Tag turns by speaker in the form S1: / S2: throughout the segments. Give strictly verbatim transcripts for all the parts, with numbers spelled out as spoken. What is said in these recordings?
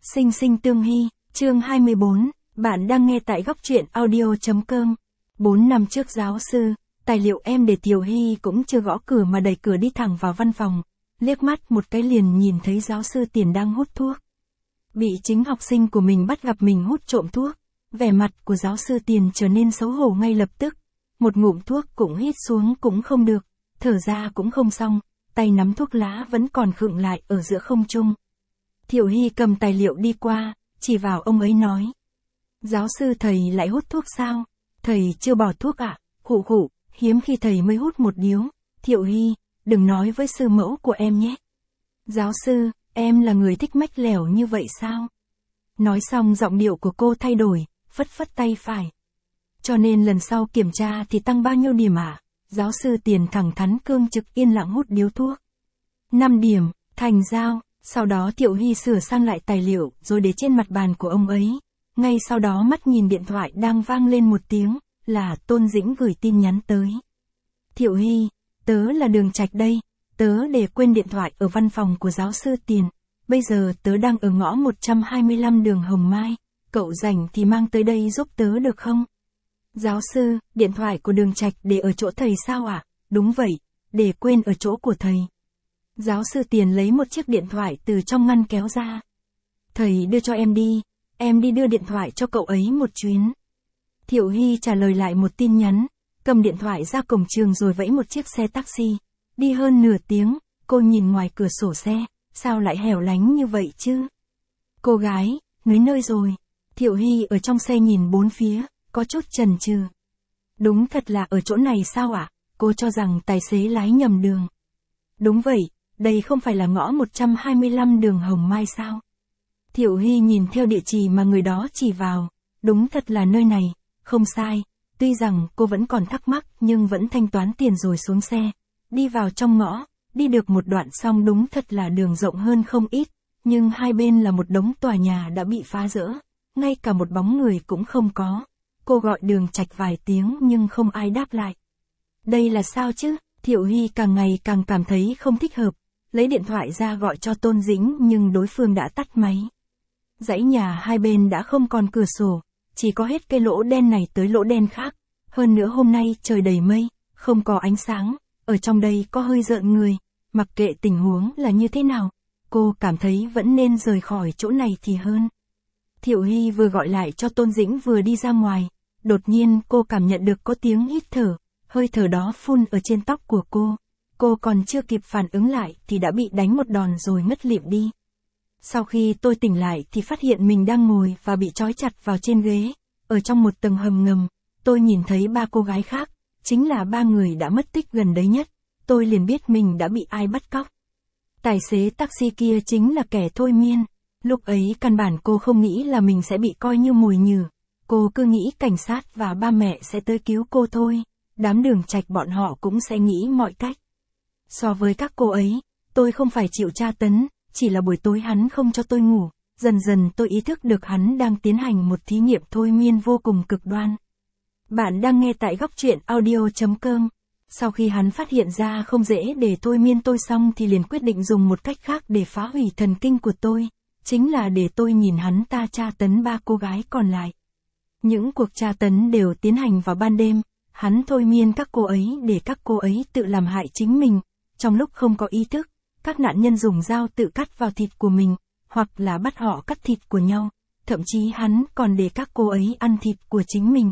S1: Sinh sinh tương hy, chương hai mươi bốn, bạn đang nghe tại góc truyện audio.com. Bốn năm trước giáo sư, tài liệu em để Tiểu Hy cũng chưa gõ cửa mà đẩy cửa đi thẳng vào văn phòng, liếc mắt một cái liền nhìn thấy giáo sư Tiền đang hút thuốc. Bị chính học sinh của mình bắt gặp mình hút trộm thuốc, vẻ mặt của giáo sư Tiền trở nên xấu hổ ngay lập tức, một ngụm thuốc cũng hít xuống cũng không được, thở ra cũng không xong, tay nắm thuốc lá vẫn còn khựng lại ở giữa không trung. Thiệu Hy cầm tài liệu đi qua, chỉ vào ông ấy nói. Giáo sư thầy lại hút thuốc sao? Thầy chưa bỏ thuốc ạ? À? Khụ khụ, hiếm khi thầy mới hút một điếu. Thiệu Hy, đừng nói với sư mẫu của em nhé. Giáo sư, em là người thích mách lẻo như vậy sao? Nói xong giọng điệu của cô thay đổi, phất phất tay phải. Cho nên lần sau kiểm tra thì tăng bao nhiêu điểm ạ? À? Giáo sư Tiền thẳng thắn cương trực yên lặng hút điếu thuốc. năm điểm, thành giao. Sau đó Thiệu Hy sửa sang lại tài liệu rồi để trên mặt bàn của ông ấy. Ngay sau đó mắt nhìn điện thoại đang vang lên một tiếng, là Tôn Dĩnh gửi tin nhắn tới. Thiệu Hy, tớ là Đường Trạch đây, tớ để quên điện thoại ở văn phòng của giáo sư Tiền. Bây giờ tớ đang ở ngõ một trăm hai mươi lăm đường Hồng Mai, cậu rảnh thì mang tới đây giúp tớ được không? Giáo sư, điện thoại của Đường Trạch để ở chỗ thầy sao ạ? À? Đúng vậy, để quên ở chỗ của thầy. Giáo sư Tiền lấy một chiếc điện thoại từ trong ngăn kéo ra. Thầy đưa cho em đi, em đi đưa điện thoại cho cậu ấy một chuyến. Thiệu Hy trả lời lại một tin nhắn, cầm điện thoại ra cổng trường rồi vẫy một chiếc xe taxi. Đi hơn nửa tiếng, cô nhìn ngoài cửa sổ xe, sao lại hẻo lánh như vậy chứ? Cô gái, núi nơi rồi. Thiệu Hy ở trong xe nhìn bốn phía, có chút chần chừ. Đúng thật là ở chỗ này sao ạ? À? Cô cho rằng tài xế lái nhầm đường. Đúng vậy. Đây không phải là ngõ một trăm hai mươi lăm đường Hồng Mai sao? Thiệu Hy nhìn theo địa chỉ mà người đó chỉ vào, đúng thật là nơi này, không sai, tuy rằng cô vẫn còn thắc mắc nhưng vẫn thanh toán tiền rồi xuống xe, đi vào trong ngõ, đi được một đoạn xong đúng thật là đường rộng hơn không ít, nhưng hai bên là một đống tòa nhà đã bị phá rỡ, ngay cả một bóng người cũng không có. Cô gọi Đường Trạch vài tiếng nhưng không ai đáp lại. Đây là sao chứ? Thiệu Hy càng ngày càng cảm thấy không thích hợp. Lấy điện thoại ra gọi cho Tôn Dĩnh nhưng đối phương đã tắt máy. Dãy nhà hai bên đã không còn cửa sổ, chỉ có hết cái lỗ đen này tới lỗ đen khác. Hơn nữa hôm nay trời đầy mây, không có ánh sáng, ở trong đây có hơi rợn người. Mặc kệ tình huống là như thế nào, cô cảm thấy vẫn nên rời khỏi chỗ này thì hơn. Thiệu Hy vừa gọi lại cho Tôn Dĩnh vừa đi ra ngoài, đột nhiên cô cảm nhận được có tiếng hít thở, hơi thở đó phun ở trên tóc của cô. Cô còn chưa kịp phản ứng lại thì đã bị đánh một đòn rồi ngất lịm đi. Sau khi tôi tỉnh lại thì phát hiện mình đang ngồi và bị trói chặt vào trên ghế. Ở trong một tầng hầm ngầm, tôi nhìn thấy ba cô gái khác, chính là ba người đã mất tích gần đấy nhất. Tôi liền biết mình đã bị ai bắt cóc. Tài xế taxi kia chính là kẻ thôi miên. Lúc ấy căn bản cô không nghĩ là mình sẽ bị coi như mồi nhử. Cô cứ nghĩ cảnh sát và ba mẹ sẽ tới cứu cô thôi. Đám Đường Trạch bọn họ cũng sẽ nghĩ mọi cách. So với các cô ấy, tôi không phải chịu tra tấn, chỉ là buổi tối hắn không cho tôi ngủ, dần dần tôi ý thức được hắn đang tiến hành một thí nghiệm thôi miên vô cùng cực đoan. Bạn đang nghe tại góc truyện audio.com. Sau khi hắn phát hiện ra không dễ để thôi miên tôi xong thì liền quyết định dùng một cách khác để phá hủy thần kinh của tôi, chính là để tôi nhìn hắn ta tra tấn ba cô gái còn lại. Những cuộc tra tấn đều tiến hành vào ban đêm, hắn thôi miên các cô ấy để các cô ấy tự làm hại chính mình. Trong lúc không có ý thức, các nạn nhân dùng dao tự cắt vào thịt của mình, hoặc là bắt họ cắt thịt của nhau, thậm chí hắn còn để các cô ấy ăn thịt của chính mình.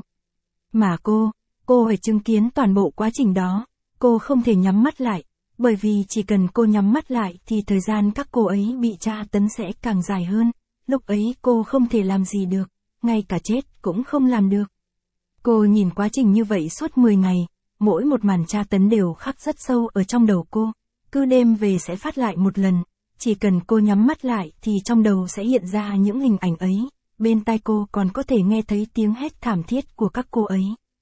S1: Mà cô, cô phải chứng kiến toàn bộ quá trình đó, cô không thể nhắm mắt lại, bởi vì chỉ cần cô nhắm mắt lại thì thời gian các cô ấy bị tra tấn sẽ càng dài hơn, lúc ấy cô không thể làm gì được, ngay cả chết cũng không làm được. Cô nhìn quá trình như vậy suốt mười ngày. Mỗi một màn tra tấn đều khắc rất sâu ở trong đầu cô, cứ đêm về sẽ phát lại một lần, chỉ cần cô nhắm mắt lại thì trong đầu sẽ hiện ra những hình ảnh ấy, bên tai cô còn có thể nghe thấy tiếng hét thảm thiết của các cô ấy.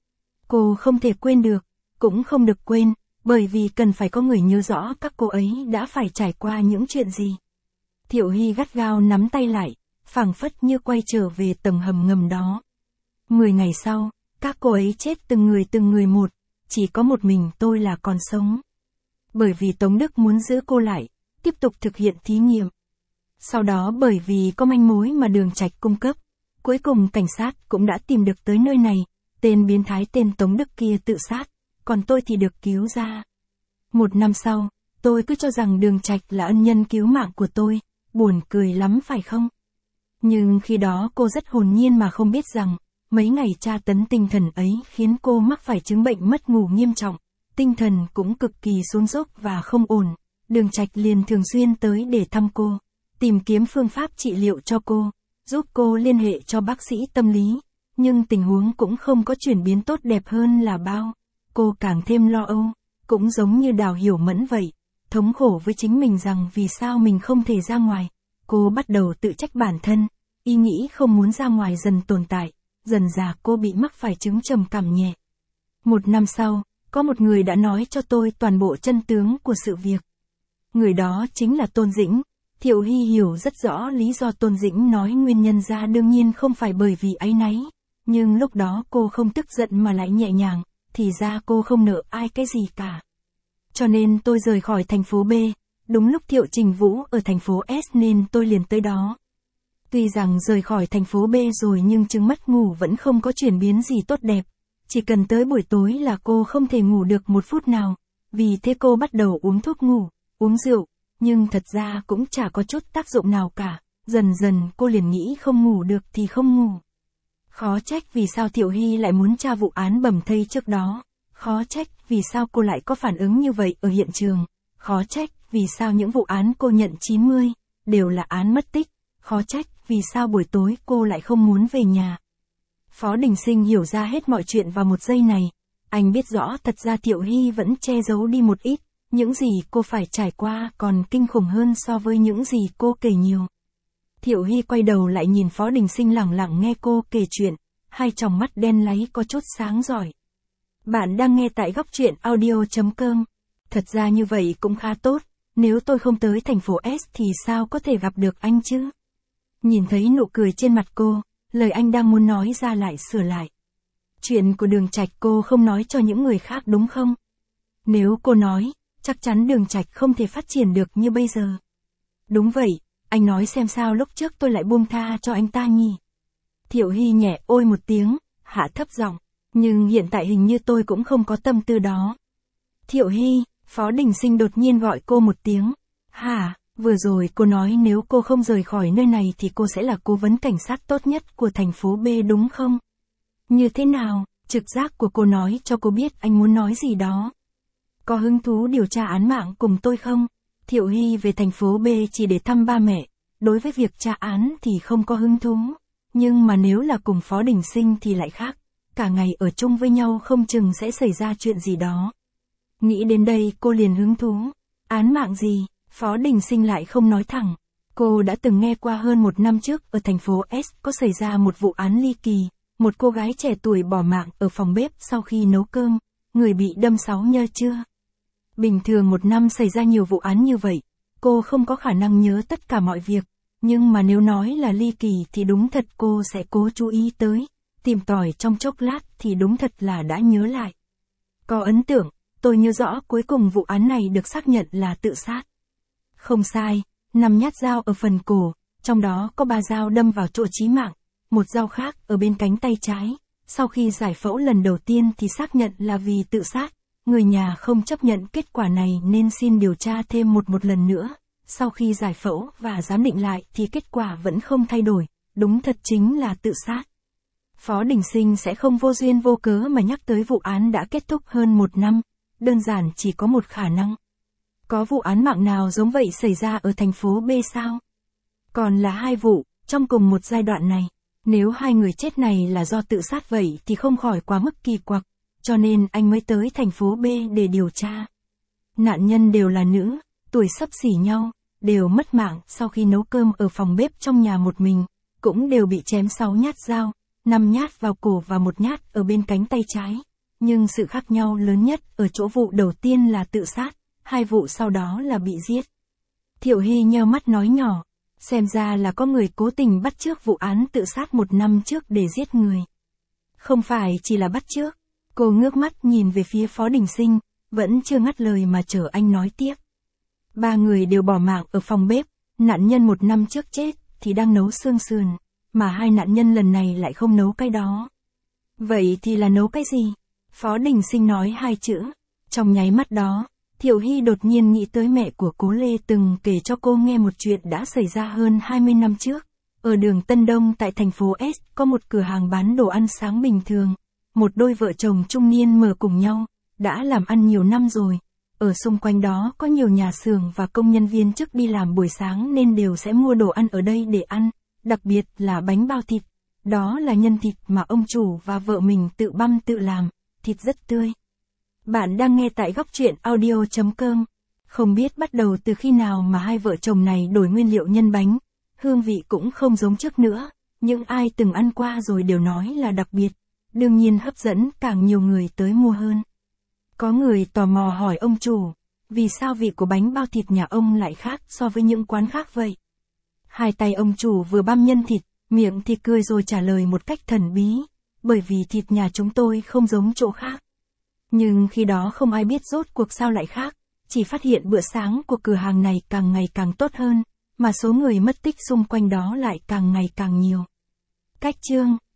S1: Cô không thể quên được, cũng không được quên, bởi vì cần phải có người nhớ rõ các cô ấy đã phải trải qua những chuyện gì. Thiệu Hy gắt gao nắm tay lại, phảng phất như quay trở về tầng hầm ngầm đó. Mười ngày sau, các cô ấy chết từng người từng người một. Chỉ có một mình tôi là còn sống. Bởi vì Tống Đức muốn giữ cô lại, tiếp tục thực hiện thí nghiệm. Sau đó bởi vì có manh mối mà Đường Trạch cung cấp, cuối cùng cảnh sát cũng đã tìm được tới nơi này, tên biến thái tên Tống Đức kia tự sát, còn tôi thì được cứu ra. Một năm sau, tôi cứ cho rằng Đường Trạch là ân nhân cứu mạng của tôi, buồn cười lắm phải không? Nhưng khi đó cô rất hồn nhiên mà không biết rằng, mấy ngày tra tấn tinh thần ấy khiến cô mắc phải chứng bệnh mất ngủ nghiêm trọng, tinh thần cũng cực kỳ xuống dốc và không ổn. Đường Trạch liền thường xuyên tới để thăm cô, tìm kiếm phương pháp trị liệu cho cô, giúp cô liên hệ cho bác sĩ tâm lý, nhưng tình huống cũng không có chuyển biến tốt đẹp hơn là bao. Cô càng thêm lo âu, cũng giống như Đào Hiểu Mẫn vậy, thống khổ với chính mình rằng vì sao mình không thể ra ngoài. Cô bắt đầu tự trách bản thân, ý nghĩ không muốn ra ngoài dần tồn tại, dần dà cô bị mắc phải chứng trầm cảm nhẹ. Một năm sau, có một người đã nói cho tôi toàn bộ chân tướng của sự việc. Người đó chính là Tôn Dĩnh. Thiệu Hy hiểu rất rõ lý do Tôn Dĩnh nói nguyên nhân ra đương nhiên không phải bởi vì áy náy, nhưng lúc đó cô không tức giận mà lại nhẹ nhàng, thì ra cô không nợ ai cái gì cả. Cho nên tôi rời khỏi thành phố B, đúng lúc Thiệu Trình Vũ ở thành phố S nên tôi liền tới đó. Tuy rằng rời khỏi thành phố B rồi nhưng chứng mất ngủ vẫn không có chuyển biến gì tốt đẹp, chỉ cần tới buổi tối là cô không thể ngủ được một phút nào, vì thế cô bắt đầu uống thuốc ngủ, uống rượu, nhưng thật ra cũng chả có chút tác dụng nào cả, dần dần cô liền nghĩ không ngủ được thì không ngủ. Khó trách vì sao Thiệu Hy lại muốn tra vụ án bầm thây trước đó, khó trách vì sao cô lại có phản ứng như vậy ở hiện trường, khó trách vì sao những vụ án cô nhận chín mươi, đều là án mất tích, khó trách vì sao buổi tối cô lại không muốn về nhà. Phó Đình Sinh hiểu ra hết mọi chuyện vào một giây này, anh biết rõ thật ra Thiệu Hy vẫn che giấu đi một ít, những gì cô phải trải qua còn kinh khủng hơn so với những gì cô kể nhiều. Thiệu Hy quay đầu lại nhìn Phó Đình Sinh lẳng lặng nghe cô kể chuyện, hai tròng mắt đen láy có chút sáng giỏi. Bạn đang nghe tại góc truyện audio chấm com. Thật ra như vậy cũng khá tốt, nếu tôi không tới thành phố S thì sao có thể gặp được anh chứ? Nhìn thấy nụ cười trên mặt cô, lời anh đang muốn nói ra lại sửa lại. Chuyện của Đường Trạch cô không nói cho những người khác đúng không? Nếu cô nói, chắc chắn Đường Trạch không thể phát triển được như bây giờ. Đúng vậy, anh nói xem sao lúc trước tôi lại buông tha cho anh ta nhỉ? Thiệu Hy nhẹ ôi một tiếng, hạ thấp giọng, nhưng hiện tại hình như tôi cũng không có tâm tư đó. Thiệu Hy, Phó Đình Sinh đột nhiên gọi cô một tiếng. Hả, vừa rồi cô nói nếu cô không rời khỏi nơi này thì cô sẽ là cố vấn cảnh sát tốt nhất của thành phố B đúng không? Như thế nào, trực giác của cô nói cho cô biết anh muốn nói gì đó. Có hứng thú điều tra án mạng cùng tôi không? Thiệu Hy về thành phố B chỉ để thăm ba mẹ, đối với việc tra án thì không có hứng thú. Nhưng mà nếu là cùng Phó Đình Sinh thì lại khác, cả ngày ở chung với nhau không chừng sẽ xảy ra chuyện gì đó. Nghĩ đến đây cô liền hứng thú. Án mạng gì? Phó Đình Sinh lại không nói thẳng. Cô đã từng nghe qua hơn một năm trước ở thành phố S có xảy ra một vụ án ly kỳ, một cô gái trẻ tuổi bỏ mạng ở phòng bếp sau khi nấu cơm, người bị đâm sáu nhơ chưa? Bình thường một năm xảy ra nhiều vụ án như vậy, cô không có khả năng nhớ tất cả mọi việc, nhưng mà nếu nói là ly kỳ thì đúng thật cô sẽ cố chú ý tới, tìm tòi trong chốc lát thì đúng thật là đã nhớ lại. Có ấn tượng, tôi nhớ rõ cuối cùng vụ án này được xác nhận là tự sát. Không sai, năm nhát dao ở phần cổ, trong đó có ba dao đâm vào chỗ chí mạng, một dao khác ở bên cánh tay trái. Sau khi giải phẫu lần đầu tiên thì xác nhận là vì tự sát, người nhà không chấp nhận kết quả này nên xin điều tra thêm một một lần nữa. Sau khi giải phẫu và giám định lại thì kết quả vẫn không thay đổi, đúng thật chính là tự sát. Phó Đình Sinh sẽ không vô duyên vô cớ mà nhắc tới vụ án đã kết thúc hơn một năm, đơn giản chỉ có một khả năng. Có vụ án mạng nào giống vậy xảy ra ở thành phố B sao? Còn là hai vụ, trong cùng một giai đoạn này. Nếu hai người chết này là do tự sát vậy thì không khỏi quá mức kỳ quặc, cho nên anh mới tới thành phố B để điều tra. Nạn nhân đều là nữ, tuổi xấp xỉ nhau, đều mất mạng sau khi nấu cơm ở phòng bếp trong nhà một mình, cũng đều bị chém sáu nhát dao, năm nhát vào cổ và một nhát ở bên cánh tay trái. Nhưng sự khác nhau lớn nhất ở chỗ vụ đầu tiên là tự sát, hai vụ sau đó là bị giết. Thiệu Hy nheo mắt nói nhỏ, xem ra là có người cố tình bắt chước vụ án tự sát một năm trước để giết người. Không phải chỉ là bắt chước, cô ngước mắt nhìn về phía Phó Đình Sinh, vẫn chưa ngắt lời mà chờ anh nói tiếp. Ba người đều bỏ mạng ở phòng bếp, nạn nhân một năm trước chết thì đang nấu xương sườn, mà hai nạn nhân lần này lại không nấu cái đó. Vậy thì là nấu cái gì? Phó Đình Sinh nói hai chữ. Trong nháy mắt đó, Thiệu Hy đột nhiên nghĩ tới mẹ của Cố Lê từng kể cho cô nghe một chuyện đã xảy ra hơn hai mươi năm trước. Ở đường Tân Đông tại thành phố S có một cửa hàng bán đồ ăn sáng bình thường. Một đôi vợ chồng trung niên mở cùng nhau, đã làm ăn nhiều năm rồi. Ở xung quanh đó có nhiều nhà xưởng và công nhân viên chức đi làm buổi sáng nên đều sẽ mua đồ ăn ở đây để ăn, đặc biệt là bánh bao thịt. Đó là nhân thịt mà ông chủ và vợ mình tự băm tự làm, thịt rất tươi. Bạn đang nghe tại góc truyện audio chấm com. Không biết bắt đầu từ khi nào mà hai vợ chồng này đổi nguyên liệu nhân bánh, hương vị cũng không giống trước nữa, những ai từng ăn qua rồi đều nói là đặc biệt, đương nhiên hấp dẫn càng nhiều người tới mua hơn. Có người tò mò hỏi ông chủ, vì sao vị của bánh bao thịt nhà ông lại khác so với những quán khác vậy? Hai tay ông chủ vừa băm nhân thịt, miệng thì cười rồi trả lời một cách thần bí, bởi vì thịt nhà chúng tôi không giống chỗ khác. Nhưng khi đó không ai biết rốt cuộc sao lại khác, chỉ phát hiện bữa sáng của cửa hàng này càng ngày càng tốt hơn, mà số người mất tích xung quanh đó lại càng ngày càng nhiều. Cách chương